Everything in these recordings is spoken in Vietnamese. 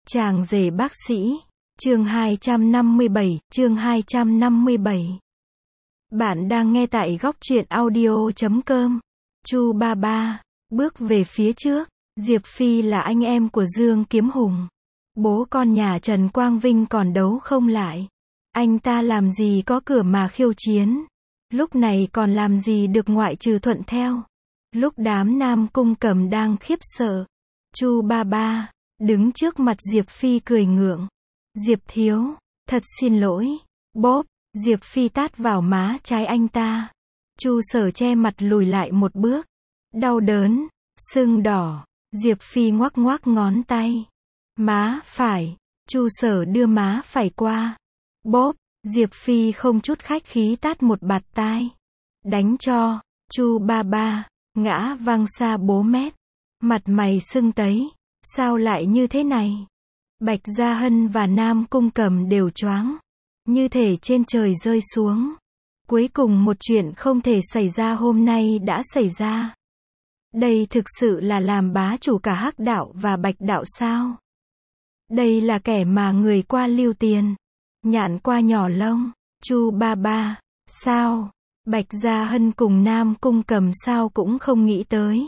Chàng rể bác sĩ, chương 257. Bạn đang nghe tại góc truyện audio.com. Chu Ba Ba, bước về phía trước. Diệp Phi là anh em của Dương Kiếm Hùng. Bố con nhà Trần Quang Vinh còn đấu không lại. Anh ta làm gì có cửa mà khiêu chiến. Lúc này còn làm gì được ngoại trừ thuận theo. Lúc đám Nam Cung Cẩm đang khiếp sợ, Chu Ba Ba đứng trước mặt Diệp Phi cười ngượng. Diệp thiếu, thật xin lỗi. Bóp, Diệp Phi tát vào má trái anh ta. Chu Sở che mặt lùi lại một bước. Đau đớn, sưng đỏ. Diệp Phi ngoắc ngoắc ngón tay. Má phải. Chu Sở đưa má phải qua. Bóp, Diệp Phi không chút khách khí tát một bạt tai. Đánh cho. Chu Ba Ba ngã văng xa bố mét. Mặt mày sưng tấy. Sao lại như thế này? Bạch Gia Hân và Nam Cung Cẩm đều choáng. Như thể trên trời rơi xuống. Cuối cùng một chuyện không thể xảy ra hôm nay đã xảy ra. Đây thực sự là làm bá chủ cả Hắc đạo và Bạch đạo sao? Đây là kẻ mà người qua lưu tiền, nhạn qua nhỏ lông. Chu Ba Ba, sao? Bạch Gia Hân cùng Nam Cung Cẩm sao cũng không nghĩ tới.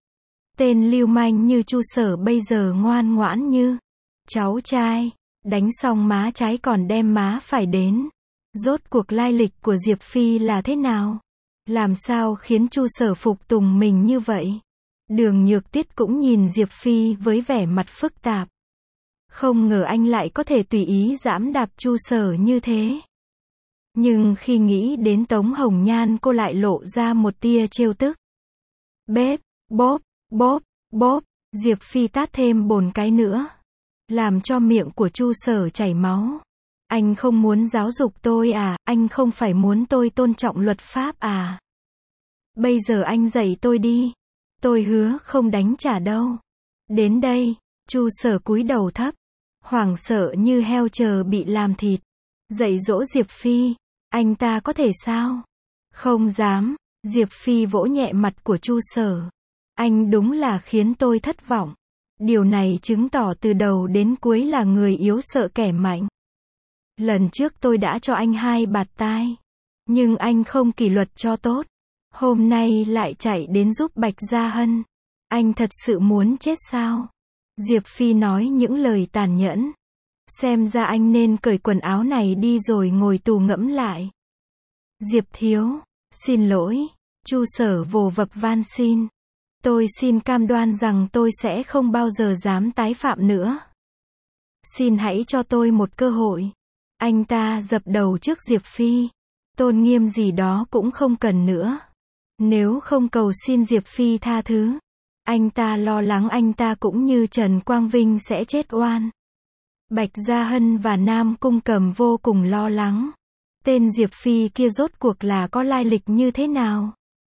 Tên lưu manh như Chu Sở bây giờ ngoan ngoãn như cháu trai, đánh xong má trái còn đem má phải đến. Rốt cuộc lai lịch của Diệp Phi là thế nào? Làm sao khiến Chu Sở phục tùng mình như vậy? Đường Nhược Tiết cũng nhìn Diệp Phi với vẻ mặt phức tạp. Không ngờ anh lại có thể tùy ý giẫm đạp Chu Sở như thế. Nhưng khi nghĩ đến Tống Hồng Nhan cô lại lộ ra một tia trêu tức. Bếp, bóp, bóp, bóp, Diệp Phi tát thêm 4 cái nữa. Làm cho miệng của Chu Sở chảy máu. Anh không muốn giáo dục tôi à, anh không phải muốn tôi tôn trọng luật pháp à? Bây giờ anh dạy tôi đi. Tôi hứa không đánh trả đâu. Đến đây, Chu Sở cúi đầu thấp, hoảng sợ như heo chờ bị làm thịt. Dạy dỗ Diệp Phi, anh ta có thể sao? Không dám. Diệp Phi vỗ nhẹ mặt của Chu Sở. Anh đúng là khiến tôi thất vọng. Điều này chứng tỏ từ đầu đến cuối là người yếu sợ kẻ mạnh. Lần trước tôi đã cho anh 2 bạt tai, nhưng anh không kỷ luật cho tốt. Hôm nay lại chạy đến giúp Bạch Gia Hân. Anh thật sự muốn chết sao? Diệp Phi nói những lời tàn nhẫn. Xem ra anh nên cởi quần áo này đi rồi ngồi tù ngẫm lại. Diệp thiếu, xin lỗi. Chu Sở vồ vập van xin. Tôi xin cam đoan rằng tôi sẽ không bao giờ dám tái phạm nữa. Xin hãy cho tôi một cơ hội. Anh ta dập đầu trước Diệp Phi. Tôn nghiêm gì đó cũng không cần nữa. Nếu không cầu xin Diệp Phi tha thứ, anh ta lo lắng anh ta cũng như Trần Quang Vinh sẽ chết oan. Bạch Gia Hân và Nam Cung Cẩm vô cùng lo lắng. Tên Diệp Phi kia rốt cuộc là có lai lịch như thế nào?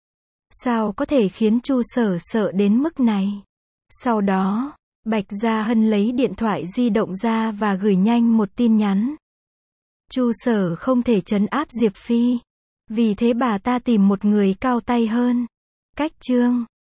Sao có thể khiến Chu Sở sợ đến mức này? Sau đó, Bạch Gia Hân lấy điện thoại di động ra và gửi nhanh một tin nhắn. Chu Sở không thể trấn áp Diệp Phi. Vì thế bà ta tìm một người cao tay hơn. Cách chương